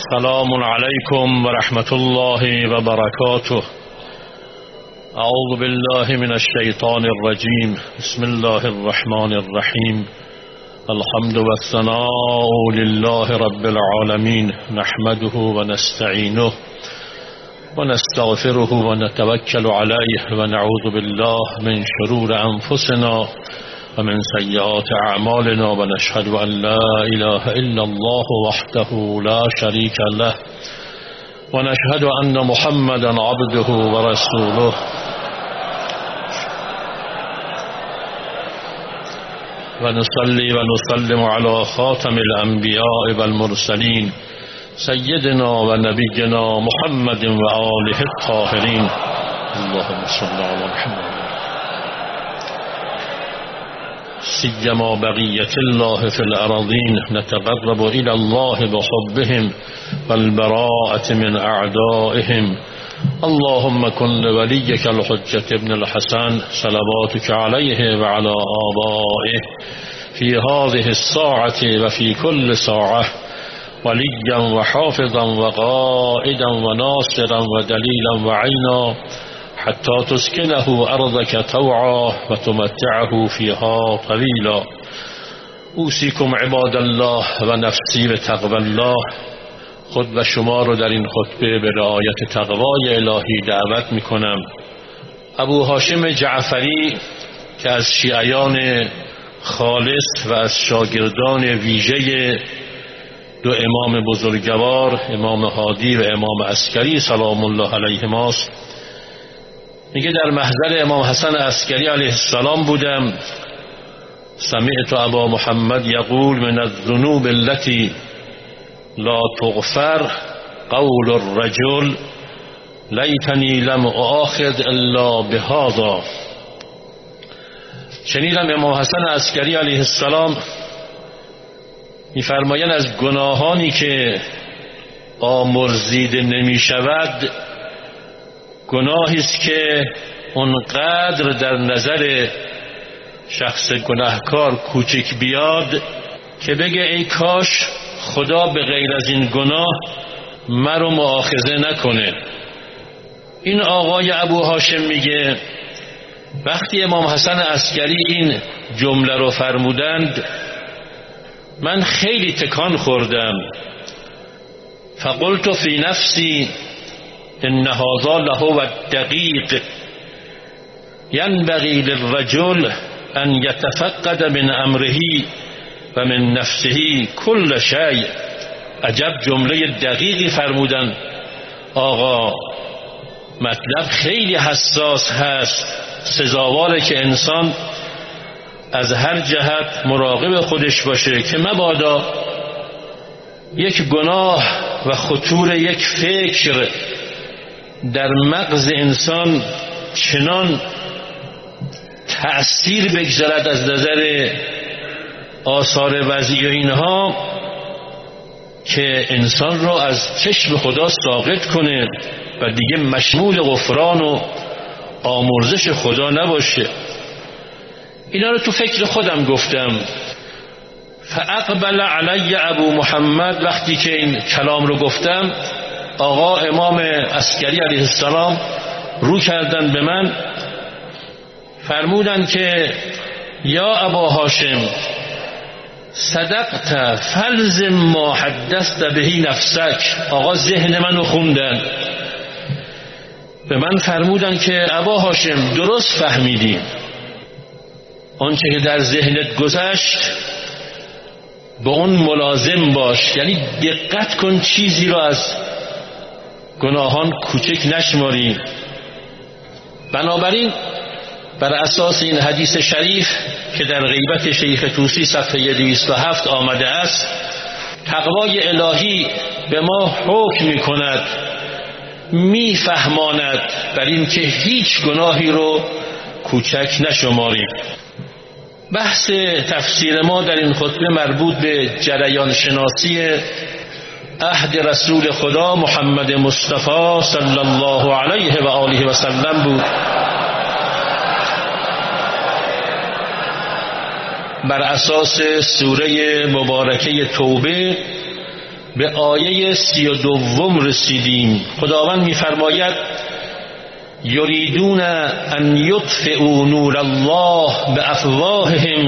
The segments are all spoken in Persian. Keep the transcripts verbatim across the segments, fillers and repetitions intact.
السلام عليكم ورحمة الله وبركاته. أعوذ بالله من الشيطان الرجيم. بسم الله الرحمن الرحيم. الحمد والثناء لله رب العالمين، نحمده ونستعينه ونستغفره ونتوكل عليه ونعوذ بالله من شرور أنفسنا ومن سيئات أعمالنا، ونشهد أن لا إله إلا الله وحده لا شريك له، ونشهد أن محمدا عبده ورسوله. ونصلي ونسلم على خاتم الأنبياء والمرسلين سيدنا ونبينا محمد وآله الطاهرين. اللهم صل على محمد سيما بقية الله في الأراضين. نتقرب إلى الله بحبهم والبراءة من أعدائهم. اللهم كن لوليك الحجة ابن الحسن صلواتك عليه وعلى آبائه في هذه الساعة وفي كل ساعة وليا وحافظا وقائدا وناصرا ودليلا وعينا، حتى تسكنه أرضك طوعا وتمتعه فيها طويلا. اوصیکم عباد الله و نفسی به تقوی الله. خود و شما رو در این خطبه به رعایت تقوای الهی دعوت می کنم. ابو هاشم جعفری که از شیعیان خالص و از شاگردان ویژه دو امام بزرگوار، امام هادی و امام عسکری سلام الله علیهما است، میگه در محضر امام حسن عسکری علیه السلام بودم. سمعت ابا محمد یقول من الذنوب التي لا تغفر قول الرجل لیتنی لم آخذ الا بهذا. شنیدم امام حسن عسکری علیه السلام میفرمایند از گناهانی که آمرزیده نمی شود گناهی است که اونقدر در نظر شخص گناهکار کوچک بیاد که بگه ای کاش خدا به غیر از این گناه مرا مؤاخذه نکنه. این آقای ابو هاشم میگه وقتی امام حسن عسکری این جمله رو فرمودند من خیلی تکان خوردم. فقلت فی نفسی ان هذا لهو الدقیق ینبغی للرجل ان یتفقد من امره و من نفسه کل شیء. عجب جمله دقیقی فرمودن آقا. مطلب خیلی حساس هست، سزاواره که انسان از هر جهت مراقب خودش باشه که مبادا یک گناه و خطور یک فکر در مغز انسان چنان تأثیر بگذارد از نظر آثار وضعی و اینها که انسان را از چشم خدا ساقط کنه و دیگه مشمول غفران و آمرزش خدا نباشه. اینا رو تو فکر خودم گفتم. فاقبل علی ابو محمد. وقتی که این کلام رو گفتم آقا امام عسکری علیه السلام رو کردن به من، فرمودن که یا ابا هاشم صدقت فلزم ما حدثت بهی نفسک. آقا ذهن منو خوندن، به من فرمودن که ابا هاشم درست فهمیدی، آنچه که در ذهنت گذشت به اون ملازم باش، یعنی دقت کن چیزی رو از گناهان کوچک نشماری. بنابراین بر اساس این حدیث شریف که در غیبت شیخ طوسی صفحه دویست و هفت آمده است، تقوای الهی به ما حکم می کند، می فهماند بر این که هیچ گناهی رو کوچک نشماریم. بحث تفسیر ما در این خطبه مربوط به جریان شناسی عهد رسول خدا محمد مصطفی صلی الله علیه و آله و سلم بود. بر اساس سوره مبارکه توبه به آیه سی و دوم رسیدیم. خداوند می‌فرماید یریدون ان یطفئوا نور الله بافواههم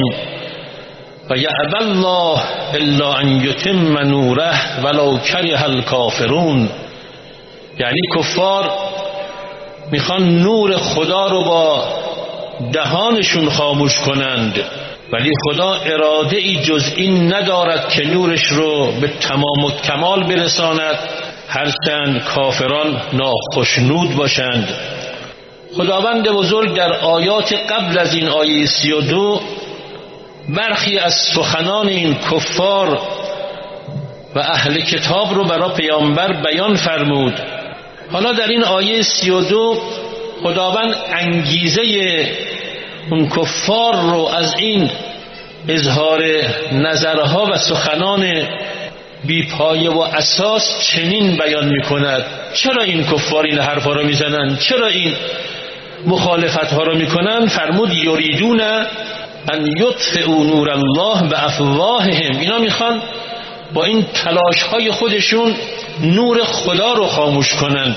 و یأبی الله الا ان یتم نوره ولو کره الکافرون. یعنی کفار میخوان نور خدا رو با دهانشون خاموش کنند، ولی خدا اراده ای جز این ندارد که نورش رو به تمام و کمال برساند، هرچند کافران ناخشنود باشند. خداوند بزرگ در آیات قبل از این آیه سی و دو برخی از سخنان این کفار و اهل کتاب رو برای پیامبر بیان فرمود. حالا در این آیه سی و دو خداوند انگیزه اون کفار رو از این اظهار نظرها و سخنان بی‌پایه و اساس چنین بیان می‌کند. چرا این کفار این حرفا رو میزنن؟ چرا این مخالفت ها رو میکنن؟ فرمود یریدون ان یطفئوا نور الله بافواههم. اینا میخوان با این تلاش های خودشون نور خدا رو خاموش کنند.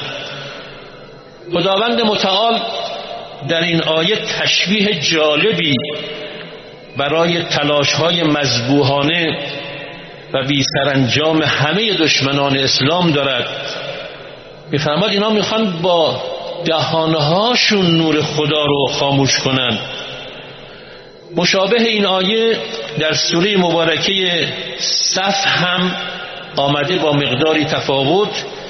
خداوند متعال در این آیه تشبیه جالبی برای تلاش های مذبوحانه و بی سرانجام همه دشمنان اسلام دارد. میفرماد اینا میخوان با دهانهاشون نور خدا رو خاموش کنند. مشابه این آیه در سوره مبارکه صف هم آمده با مقداری تفاوت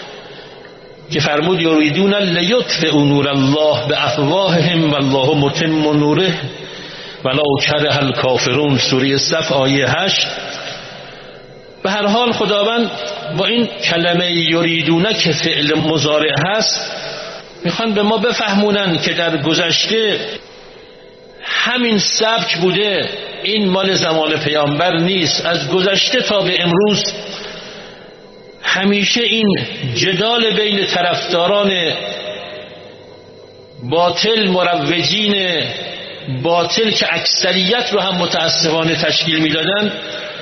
که فرمود یریدون لیطفئوا نور الله بافواههم والله متم نوره ولو کره الکافرون. سوره صف آیه هشت. به هر حال خداوند با این کلمه یریدونه که فعل مضارع هست میخوان به ما بفهمونن که در گذشته همین سبک بوده، این مال زمان پیامبر نیست. از گذشته تا به امروز همیشه این جدال بین طرفداران باطل، مروجین باطل که اکثریت رو هم متاسفانه تشکیل میدادن،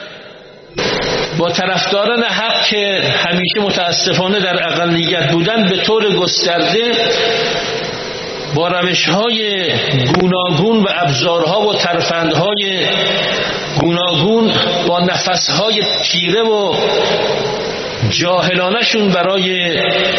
با طرفداران حق که همیشه متاسفانه در اقلیت بودن، به طور گسترده با روش‌های گوناگون و ابزارها و ترفندهای گوناگون، با نفسهای تیره و جاهلانشون برای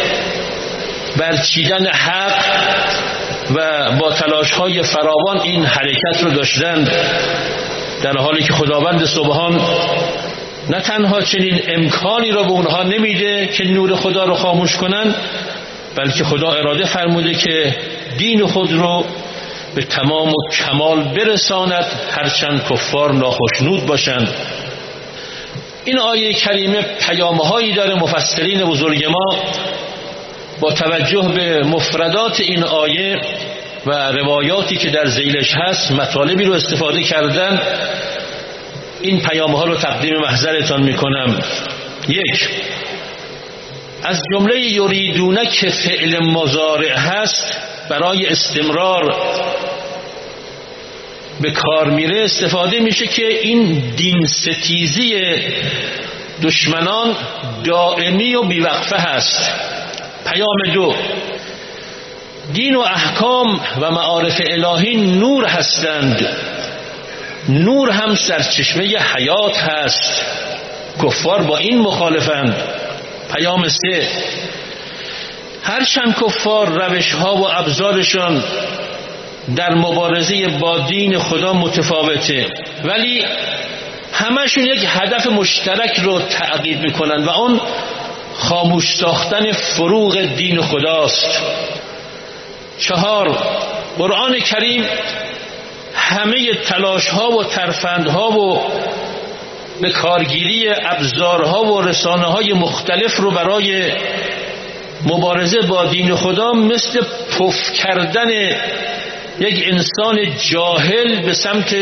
برچیدن حق و با تلاش‌های فراوان این حرکت رو داشتند، در حالی که خداوند سبحان نه تنها چنین امکانی را به اونها نمیده که نور خدا رو خاموش کنن، بلکه خدا اراده فرموده که دین خود رو به تمام و کمال برساند، هرچند کفار ناخشنود باشند. این آیه کریمه پیام‌هایی داره. مفسرین بزرگ ما با توجه به مفردات این آیه و روایاتی که در ذیلش هست مطالبی رو استفاده کردن. این پیام‌ها رو تقدیم محضرتان میکنم. یک، از جمله یریدونه که فعل مضارع هست برای استمرار به کار میره استفاده میشه که این دین ستیزی دشمنان دائمی و بیوقفه هست. پیام دو، دین و احکام و معارف الهی نور هستند، نور هم سرچشمه حیات هست. کفار با این مخالفند. پیام سه، هرچند کفار روش ها و ابزارشان در مبارزه با دین خدا متفاوته، ولی همشون یک هدف مشترک رو تعقیب میکنن و اون خاموش ساختن فروغ دین خداست. چهار، قرآن کریم همه تلاش ها و ترفندها و به کارگیری ابزارها و رسانه های مختلف رو برای مبارزه با دین خدا مثل پف کردن یک انسان جاهل به سمت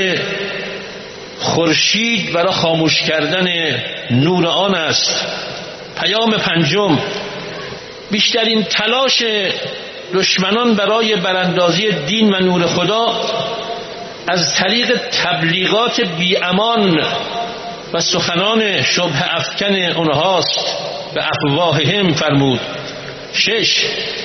خورشید برای خاموش کردن نور آن است. پیام پنجم، بیشترین تلاش دشمنان برای براندازی دین و نور خدا از طریق تبلیغات بی امان و سخنان شبه افکن اونهاست به افواههم فرمود. شش،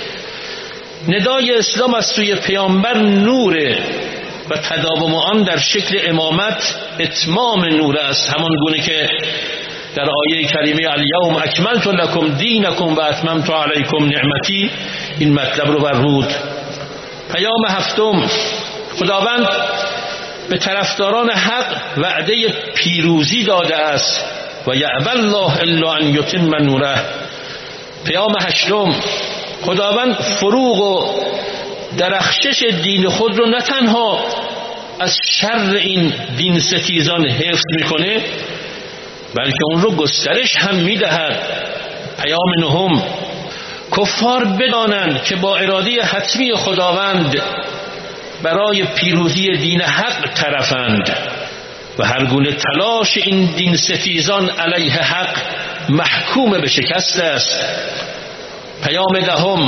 ندای اسلام از سوی پیامبر نوره و تداوم آن در شکل امامت اتمام نور است، همان گونه که در آیه کریمه الیوم اکملت لکم دینکم و اتممت علیکم نعمتی این مطلب رو برود. پیام هفتم، خداوند به طرفداران حق وعده پیروزی داده است و یأبی الله الا ان یتم نوره. پیام هشتم، خداوند فروغ و درخشش دین خود رو نه تنها از شر این دین ستیزان حفظ میکنه بلکه اون رو گسترش هم میدهد. پیام نهم، کفار بدانند که با اراده حتمی خداوند برای پیروزی دین حق طرفند و هر گونه تلاش این دین ستیزان علیه حق محکوم به شکست است. پیام دهم،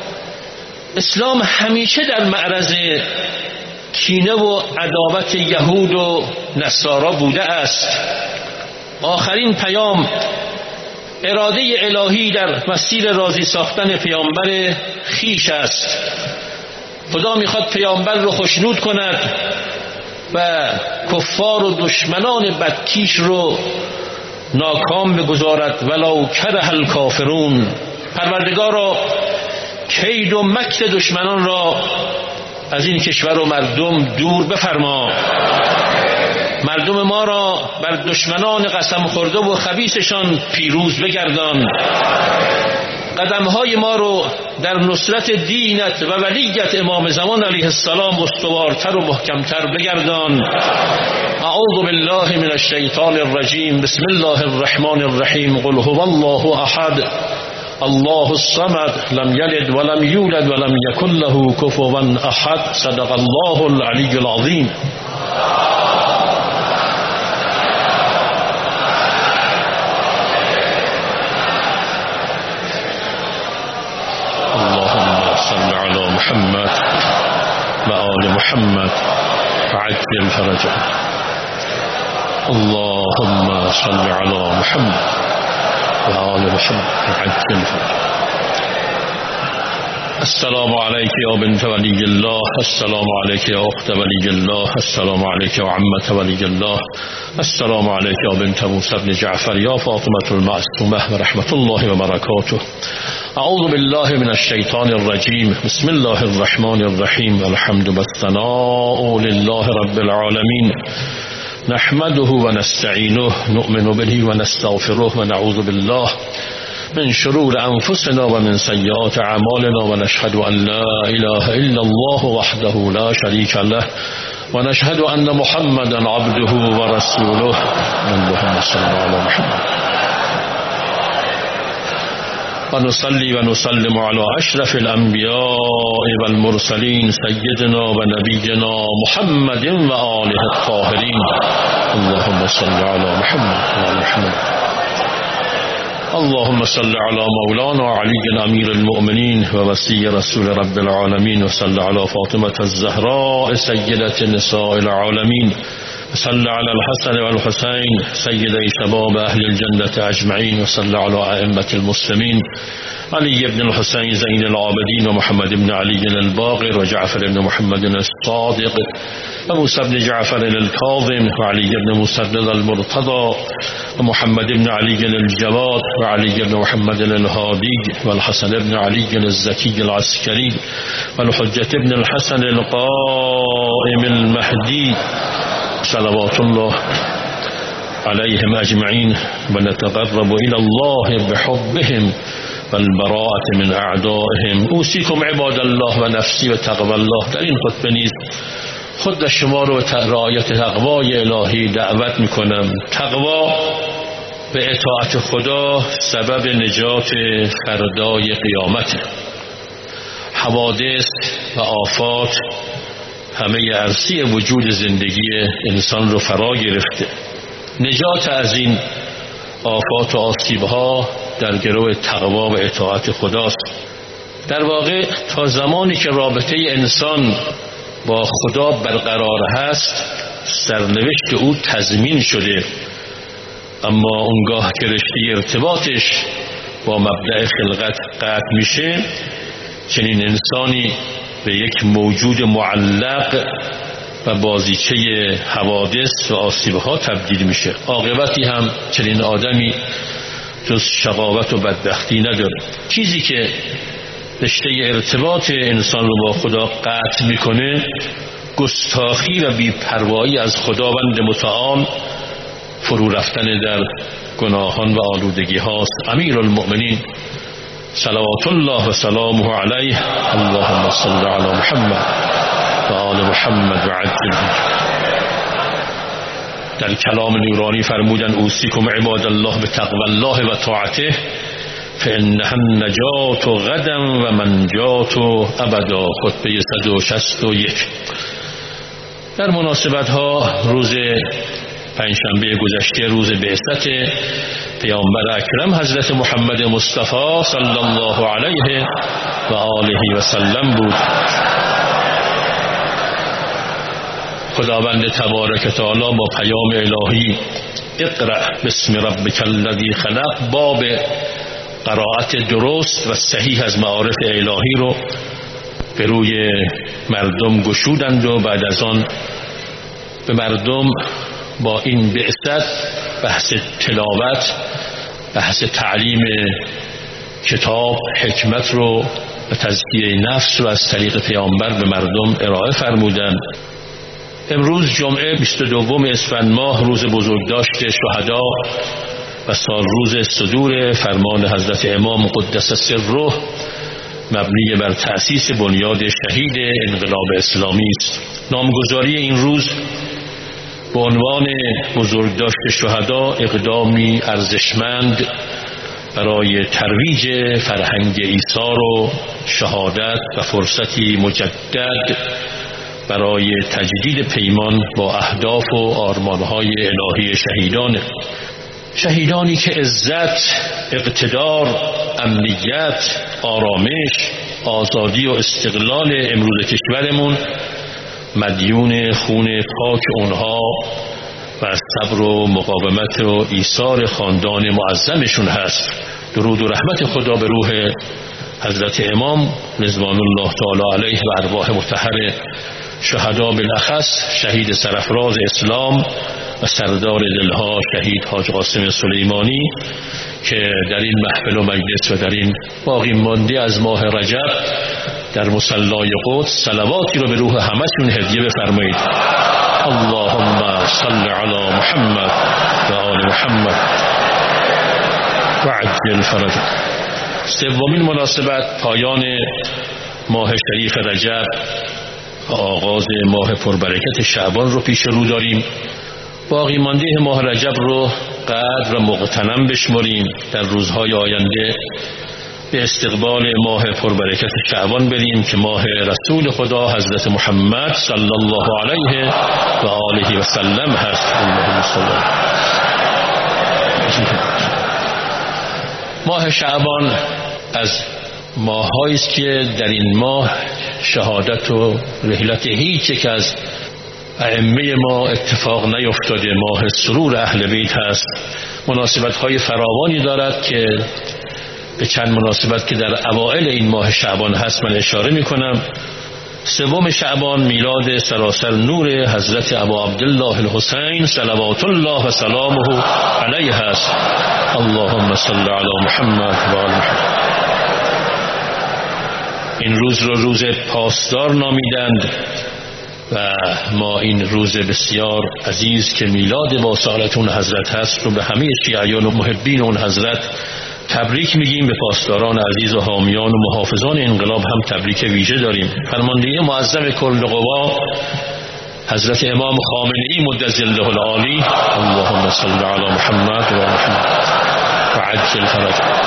اسلام همیشه در معرض کینه و عداوت یهود و نصارا بوده است. آخرین پیام، اراده الهی در مسیر راضی ساختن پیامبر خیش است. خدا میخواد پیامبر رو خوشنود کند و کفار و دشمنان بدکیش رو ناکام بگذارد. ولو کره الکافرون، پروردگارا کید و مکر دشمنان را از این کشور و مردم دور بفرما. مردم ما را بر دشمنان قسم خورده و خبیثشان پیروز بگردان. قدمهای ما رو در نصرت دینت و ولیت امام زمان علیه السلام استوارتر و محکمتر بگردان. اعوذ بالله من الشیطان الرجیم. بسم الله الرحمن الرحیم. قل هو الله احد الله الصمد لم یلد ولم یولد ولم یکن له کفوا احد. صدق الله العلی العظیم. اللهم صل على محمد و آل محمد عجل فرجه. اللهم صل على محمد و آل محمد عجل فرجه. السلام عليك يا بنت ولي الله، السلام عليك يا أخت ولي الله، السلام عليك يا عمة ولي الله، السلام عليك يا بنت موسى بن جعفر يا فاطمة المعصومة ورحمة الله وبركاته. أعوذ بالله من الشيطان الرجيم. بسم الله الرحمن الرحيم. الحمد والثناء لله رب العالمين، نحمده ونستعينه، نؤمن به ونستغفره ونعوذ بالله من شرور أنفسنا ومن سيئات أعمالنا، ونشهد أن لا إله إلا الله وحده لا شريك له، ونشهد أن محمدا عبده ورسوله. اللهم صل على محمد. ونصلي ونسلم على أشرف الأنبياء والمرسلين سيدنا ونبينا محمد وآله الطاهرين. اللهم صل على محمد وعلى محمد. اللهم صل على مولانا علي أمير المؤمنين ووصي رسول رب العالمين، وصل على فاطمة الزهراء سيدة نساء العالمين، وصل على الحسن والحسين سيدي شباب أهل الجنة أجمعين، وصل على أئمة المسلمين علي بن الحسين زين العابدين ومحمد بن علي الباقر وجعفر بن محمد الصادق وموسى بن جعفر الكاظم وعلي بن موسى المرتضى ومحمد بن علي الجواد وعلي بن محمد الهادي والحسن بن علي الزكي العسكري والحجة بن الحسن القائم المهدي صلوات الله عليهم أجمعين. ونتقرب إلى الله بحبهم والبراءة من أعدائهم. أوصيكم عباد الله و نفسی و تقوی الله. در این خطبه نیز خود شما رو به رعایت تقوای الهی دعوت میکنم. تقوا به اطاعت خدا سبب نجات فردای قیامت. حوادث و آفات همه عرصه وجود زندگی انسان رو فرا گرفته. نجات از این آفات و آسیبها در گرو تقوا و اطاعت خداست. در واقع تا زمانی که رابطه انسان با خدا برقرار هست، سرنوشت او تضمین شده اما اونگاه که رشته ارتباطش با مبدأ خلقت قطع میشه، چنین انسانی به یک موجود معلق و بازیچه حوادث و آسیبها تبدیل میشه. عاقبتی هم چنین آدمی جز شقاوت و بدبختی نداره. چیزی که رشته ارتباط انسان رو با خدا قطع میکنه گستاخی و بی‌پروایی از خداوند متعال، فرو رفتن در گناهان و آلودگی هاست. امیر المؤمنین صلوات الله و سلامه علیه، اللهم صل علی محمد و آل محمد و عجل. در کلام نورانی فرمودن اوصیکم عباد الله به تقوی الله و طاعته فانها النجات غدا و منجات ابدا. خطبه صد و شصت و یک. در مناسبت ها روز پنجشنبه گذشته، روز بعثت پیامبر اکرم حضرت محمد مصطفی صلی الله علیه و آله و سلم بود. خداوند تبارک تعالی با پیام الهی اقرأ بسم ربک الذی خلق، باب قرائت درست و صحیح از معارف الهی رو به روی مردم گشودند و بعد از آن به مردم با این بعثت بحث تلاوت، بحث تعلیم کتاب، حکمت رو و تزکیه نفس رو از طریق پیامبر به مردم ارائه فرمودند. امروز جمعه بیست و دوم اسفند ماه، روز بزرگداشت شهدا و سال روز صدور فرمان حضرت امام قدس سره، مبنی بر تأسیس بنیاد شهید انقلاب اسلامی است. نامگذاری این روز به عنوان بزرگداشت شهدا اقدامی ارزشمند برای ترویج فرهنگ ایثار و شهادت و فرصتی مجدد برای تجدید پیمان با اهداف و آرمانهای الهی شهیدان شهیدانی که عزت، اقتدار، امنیت، آرامش، آزادی و استقلال امروز کشورمون مدیون خون پاک اونها و صبر و مقاومت و ایثار خاندان معظمشون هست. درود و رحمت خدا به روح حضرت امام رضوان الله تعالی علیه و ارواح مطهر شهدا، بالاخص شهید سرفراز اسلام و سردار دلها شهید حاج قاسم سلیمانی که در این محفل و مجلس و در این باقی مانده از ماه رجب در مصلای قدس صلواتی رو به روح همشون هدیه بفرمایید. اللهم صل علی محمد و آل محمد و عجل فرج. سومین مناسبت پایان ماه شریف رجب و آغاز ماه پربرکت شعبان رو پیش رو داریم. باقی مانده ماه رجب رو قدر و مغتنم بشماریم. در روزهای آینده به استقبال ماه پربرکت شعبان بریم که ماه رسول خدا حضرت محمد صلی الله علیه و آله و سلم هست. ماه شعبان از ماه‌هایی است که در این ماه شهادت و رحلت هیچ یک از ائمه ما اتفاق نیفتاده. ماه سرور اهل بیت هست. مناسبت‌های فراوانی دارد که به چند مناسبت که در اوائل این ماه شعبان هست من اشاره می‌کنم. سوم شعبان میلاد سراسر نور حضرت ابا عبدالله الحسین صلوات الله و سلامه علیه هست. اللهم صل علی محمد و آل محمد. این روز رو روز پاسدار نامیدند و ما این روز بسیار عزیز که میلاد با سالتون حضرت هست رو به همه شیعیان و محبین اون حضرت تبریک میگیم. به پاسداران عزیز و حامیان و محافظان انقلاب هم تبریک ویژه داریم. فرمانده معظم کل قوا حضرت امام خامنه‌ای مدظله العالی، اللهم صل علی محمد و محمد و عجل فرج.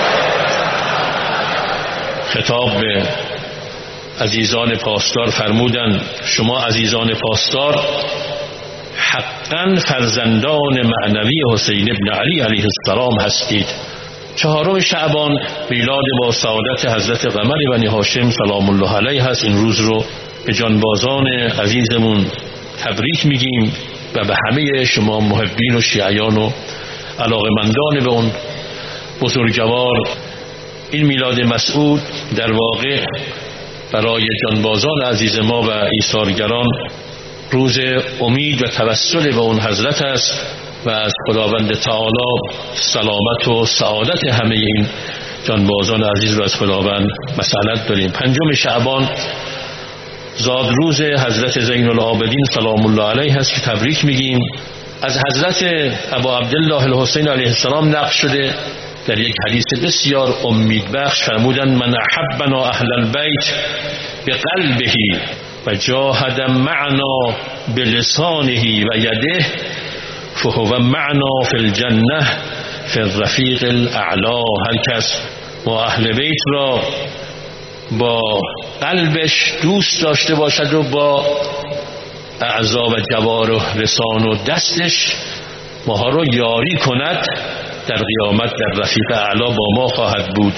خطاب به عزیزان پاسدار فرمودند شما عزیزان پاسدار حقا فرزندان معنوی حسین ابن علی علیه السلام هستید. چهارم شعبان میلاد با سعادت حضرت قمر بنی هاشم سلام الله علیه هست. این روز رو به جانبازان عزیزمون تبریک میگیم و به همه شما محبین و شیعیان و علاقه‌مندان به اون بزرگوار. این میلاد مسعود در واقع برای جانبازان عزیز ما و ایثارگران روز امید و توسل به اون حضرت است و از خداوند تعالی سلامت و سعادت همه این جانبازان عزیز رو از خداوند مسئلت داریم. پنجم شعبان زاد روز حضرت زین العابدین سلام الله علیه هست که تبریک میگیم. از حضرت ابا عبدالله الحسین علیه السلام نقل شده در یک حدیث بسیار امیدبخش فرمودند من احبنا اهل البیت بقلبه و جاهد معنا بلسانه و یده فهو معنا فی الجنه فی الرفیق الاعلا. هر کس با اهل بیت را با قلبش دوست داشته باشد و با اعضا و جوارح لسان و دستش ماها رو یاری کند، در قیامت در رفیق اعلا با ما خواهد بود.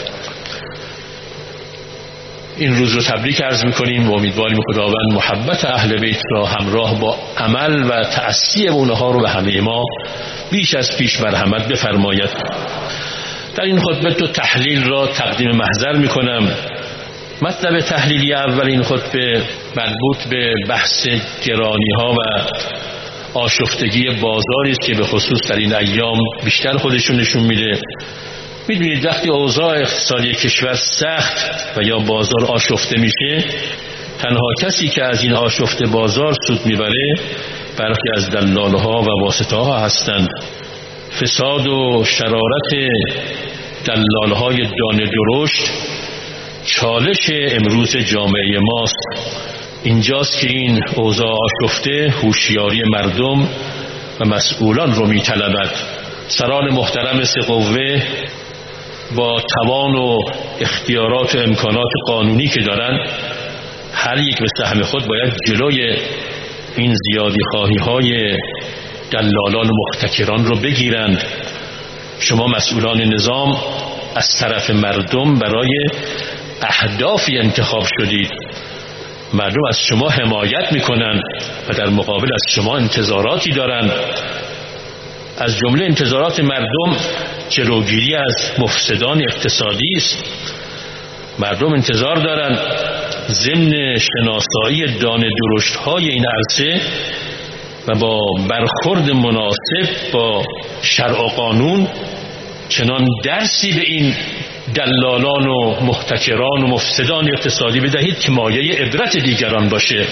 این روز رو تبریک عرض میکنیم و امیدواریم خداوند محبت اهل بیت را همراه با عمل و تأسی اونها رو به همه ما بیش از پیش مرحمت بفرماید. در این خطبه تو تحلیل را تقدیم محضر میکنم. مطلب تحلیلی اول این خطبه مربوط به بحث گرانی ها و آشفتگی بازاری است که به خصوص در این ایام بیشتر خودشون نشون میده. میدونید وقتی اوضاع اقتصادی کشور سخت و یا بازار آشفته میشه، تنها کسی که از این آشفته بازار سود میبره برخی از دلالها و واسطه ها هستند. فساد و شرارت دلالهای دانه درشت چالش امروز جامعه ماست. اینجاست که این اوضاع آشفته هوشیاری مردم و مسئولان رو میطلبد. سران محترم سه قوه با توان و اختیارات و امکانات قانونی که دارن، هر یک به سهم خود باید جلوی این زیادی خواهی های دلالان و محتکران رو بگیرند. شما مسئولان نظام از طرف مردم برای اهدافی انتخاب شدید. مردم از شما حمایت میکنن و در مقابل از شما انتظاراتی دارن. از جمله انتظارات مردم جلوگیری از مفسدان اقتصادی است. مردم انتظار دارن ضمن شناسایی دانه درشت های این عرصه و با برخورد مناسب با شرع و قانون چنان درسی به این دلالان و محتکران و مفسدان اقتصادی بدهید که مایه عبرت دیگران باشه.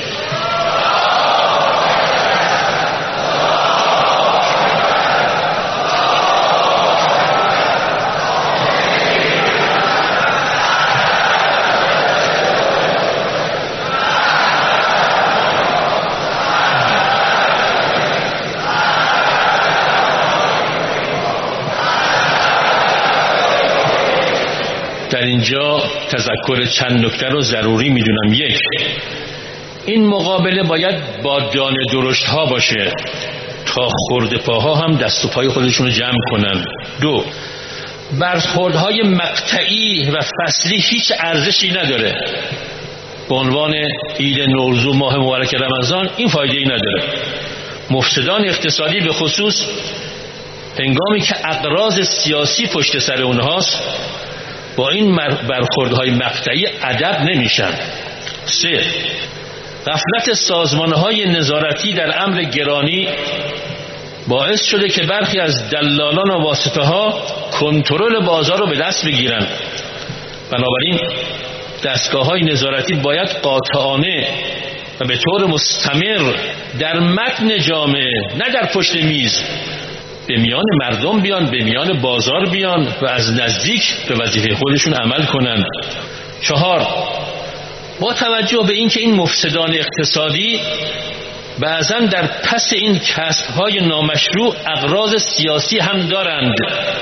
در اینجا تذکر چند نکته رو ضروری میدونم. یک، این مقابله باید با دانه درشت ها باشه تا خرد پاها هم دست و پای خودشون رو جمع کنن. دو، برخوردهای مقطعی و فصلی هیچ ارزشی نداره. به عنوان عید نوروز و ماه مبارک رمضان این فایده‌ای نداره. مفسدان اقتصادی به خصوص هنگامی که اغراض سیاسی پشت سر اونهاست با این برخوردهای مقطعی ادب نمیشن. سه، غفلت سازمانهای نظارتی در امر گرانی باعث شده که برخی از دلالان و واسطه ها کنترل بازار رو به دست بگیرن. بنابراین دستگاه های نظارتی باید قاطعانه و به طور مستمر در متن جامعه، نه در پشت میز، به میان مردم بیان، به میان بازار بیان و از نزدیک به وظیفه خودشون عمل کنند. چهار، با توجه به اینکه این مفسدان اقتصادی بعضا در پس این کسب‌های نامشروع اغراض سیاسی هم دارند،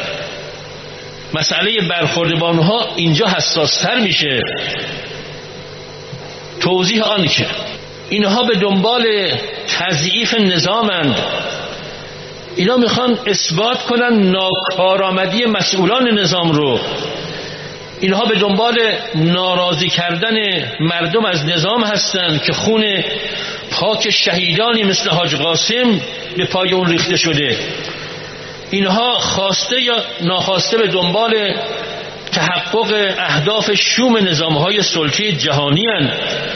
مسئله برخورد با آنها اینجا حساس‌تر میشه. توضیح آن که اینها به دنبال تضعیف نظامند. اینا میخوان اثبات کنن ناکارآمدی مسئولان نظام رو. اینها به دنبال ناراضی کردن مردم از نظام هستند که خون پاک شهیدانی مثل حاج قاسم به پای اون ریخته شده. اینها خواسته یا ناخواسته به دنبال تحقق اهداف شوم نظام‌های سلطه‌ای جهانی هستند.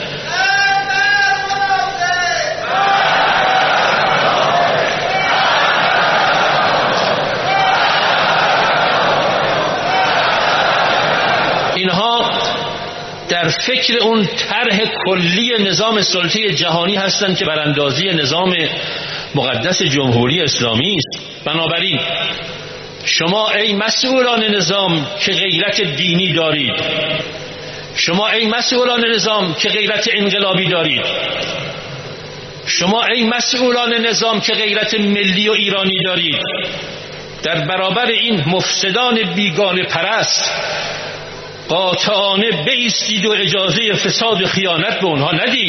اینها در فکر اون طرح کلی نظام سلطه‌ای جهانی هستند که براندازی نظام مقدس جمهوری اسلامی است. بنابراین شما ای مسئولان نظام که غیرت دینی دارید، شما ای مسئولان نظام که غیرت انقلابی دارید، شما ای مسئولان نظام که غیرت ملی و ایرانی دارید، در برابر این مفسدان بیگانه پرست قاطعانه بایستید و اجازه فساد و خیانت به اونها ندید.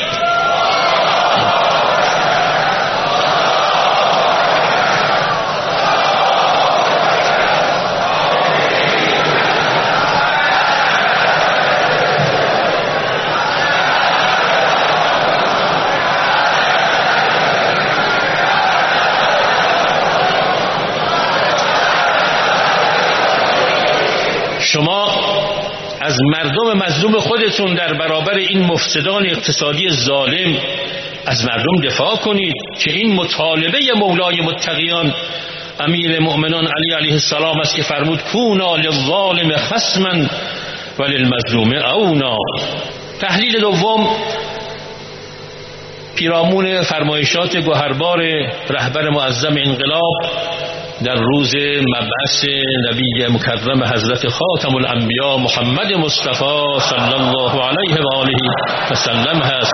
شما از مردم مظلوم خودتون در برابر این مفسدان اقتصادی ظالم از مردم دفاع کنید که این مطالبه مولای متقیان امیر مؤمنان علی علیه السلام است که فرمود کونا للظالم خصما وللمظلوم اونا. تحلیل دوم پیرامون فرمایشات گوهربار رهبر معظم انقلاب در روز مبعث نبی مکرم حضرت خاتم الانبیا محمد مصطفی صلی الله علیه و آله و سلم هست.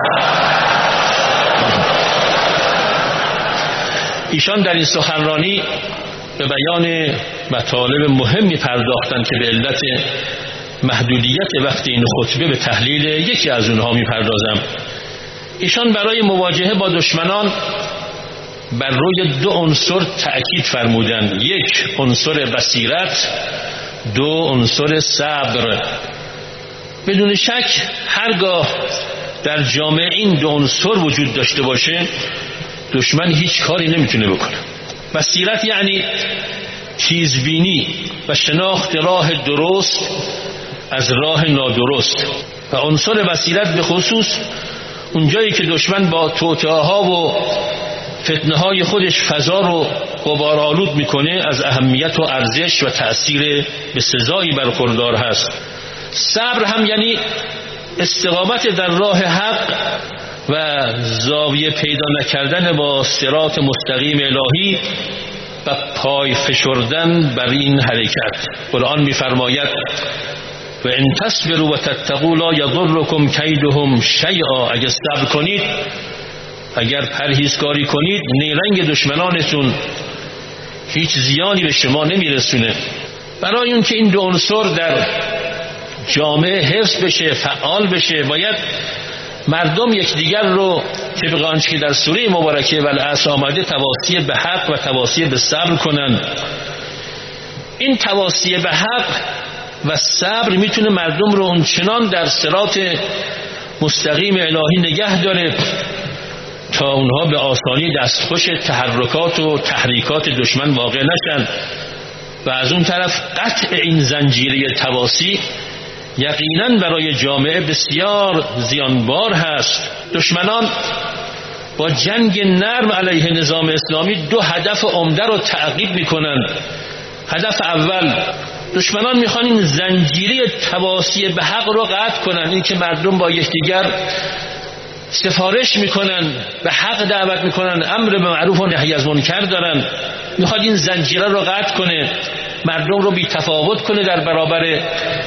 ایشان در این سخنرانی به بیان مطالب مهمی پرداختند که به علت محدودیت وقت این خطبه به تحلیل یکی از اونها میپردازم. ایشان برای مواجهه با دشمنان بر روی دو عنصر تأکید فرمودند: یک عنصر بصیرت، دو عنصر صبر. بدون شک هرگاه در جامعه این دو عنصر وجود داشته باشه دشمن هیچ کاری نمیتونه بکنه. بصیرت یعنی تیزبینی و شناخت راه درست از راه نادرست، و عنصر بصیرت به خصوص اونجایی که دشمن با توطئه‌ها و فتنه های خودش فضا رو غبارآلود میکنه از اهمیت و ارزش و تأثیر به سزایی برخوردار هست. صبر هم یعنی استقامت در راه حق و زاویه پیدا نکردن با صراط مستقیم الهی و پای فشردن بر این حرکت. قرآن میفرماید و ان تصبروا و تتقوا لا یضرکم کیدهم شیئا. اگر صبر کنید، اگر پرهیزکاری کنید، نیرنگ دشمنانتون هیچ زیانی به شما نمیرسونه. برای اون که این دو عنصر در جامعه حفظ بشه، فعال بشه، باید مردم یکدیگر رو طبق آنچه که در سوره مبارکه والعصر آمده تواصی به حق و تواصی به صبر کنن. این تواصی به حق و صبر میتونه مردم رو اونچنان در صراط مستقیم الهی نگه داره تا اونها به آسانی دستخوش تحرکات و تحریکات دشمن واقع نشن، و از اون طرف قطع این زنجیره تواصی یقیناً برای جامعه بسیار زیانبار هست. دشمنان با جنگ نرم علیه نظام اسلامی دو هدف عمده رو تعقیب میکنن. هدف اول، دشمنان میخوان این زنجیره تواصی به حق رو قطع کنن، این که مردم با یکدیگر سفارش میکنن، به حق دعوت میکنن، امر به معروف و نهی از منکر دارن، میخواد این زنجیره رو قطع کنه، مردم رو بی تفاوت کنه در برابر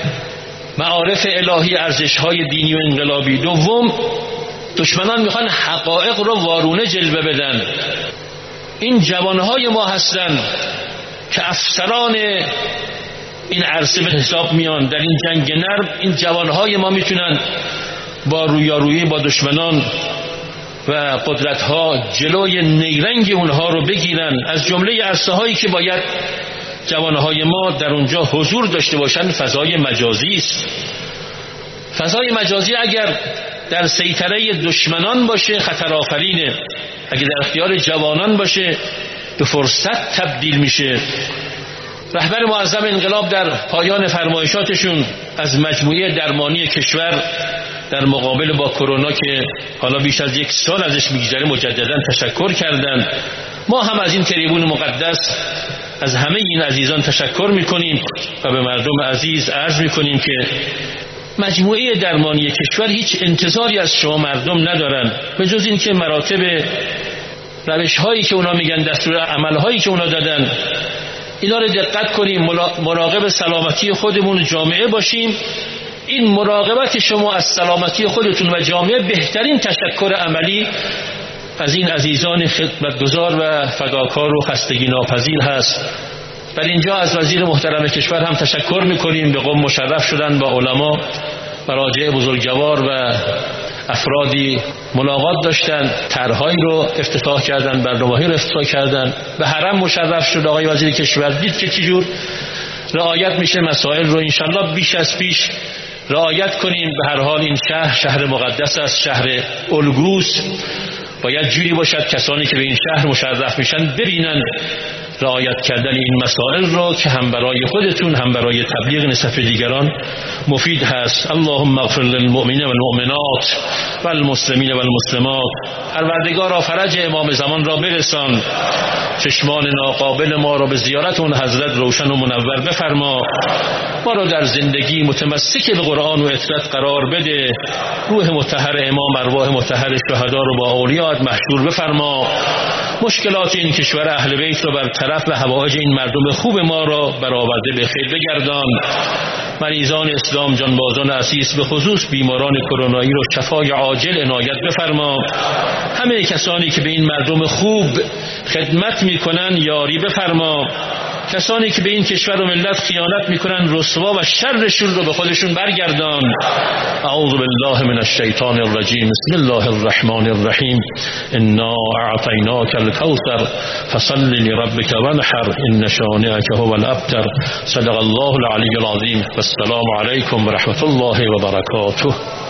معارف الهی، ارزش‌های دینی و انقلابی. دوم، دشمنان میخوان حقایق رو وارونه جلوه بدن. این جوانهای ما هستن که افسران این عرصه به حساب میان در این جنگ نرم. این جوانهای ما میتونن با رویارویی با دشمنان و قدرت‌ها جلوی نیرنگ اونها رو بگیرن. از جمله عرصه هایی که باید جوانهای ما در اونجا حضور داشته باشند فضای مجازی است. فضای مجازی اگر در سیطره دشمنان باشه خطر آفرینه، اگر در اختیار جوانان باشه به فرصت تبدیل میشه. رهبر معظم انقلاب در پایان فرمایشاتشون از مجموعه درمانی کشور در مقابل با کرونا که حالا بیش از یک سال ازش میگذره مجددا تشکر کردند. ما هم از این تریبون مقدس از همه این عزیزان تشکر میکنیم و به مردم عزیز عرض میکنیم که مجموعه درمانی کشور هیچ انتظاری از شما مردم ندارن به جز این که مراتب روش هایی که اونا میگن، دستور عمل هایی که اونا دادن، اینا رو دقت کنیم، مراقب سلامتی خودمون و جامعه باشیم. این مراقبت شما از سلامتی خودتون و جامعه بهترین تشکر عملی از این عزیزان خدمتگزار و فداکار و خستگی ناپذیر هست. بر اینجا از وزیر محترم کشور هم تشکر میکنیم، به قم مشرف شدن با علما، مراجع بزرگوار و افرادی ملاقات داشتن، طرحهایی رو افتتاح کردن، برنامه‌هایی رو افتتاح کردن، به حرم مشرف شد آقای وزیر کشور، دید که چجور رعایت میشه مسائل رو. انشالله بیش از پیش رعایت کنیم. به هر حال این شهر شهر مقدس است، شهر الگوست، باید جوری باشد کسانی که به این شهر مشرف میشن ببینن رعایت کردن این مسائل رو که هم برای خودتون هم برای تبلیغ نصف دیگران مفید هست. اللهم اغفر للمؤمنین والمؤمنات والمسلمین والمسلمات. پروردگارا فرج امام زمان را برسان، چشمان ناقابل ما را به زیارت اون حضرت روشن و منور بفرما، ما را در زندگی متمسک به قرآن و اطاعت قرار بده، روح مطهر امام ارواح مطهر شهدا رو با اولیاء محشور بفرما، مشکلات این کشور اهل بیت رو برطرف و حوائج این مردم خوب ما را برآورده به خیر بگردان. مریضان اسلام جانبازان عزیز به خصوص بیماران کرونایی رو شفای عاجل عنایت بفرما. همه کسانی که به این مردم خوب خدمت میکنن یاری بفرما. کسانی که به این کشور و ملت خیانت میکنن رسوا و شرشون رو به خودشون برگردان. اعوذ بالله من الشیطان الرجیم. بسم الله الرحمن الرحیم. انا اعطیناک الکوثر فصل لربک وانحر ان شانئک هو الابتر. صدق الله العلی العظیم. والسلام علیکم و رحمت الله و برکاته.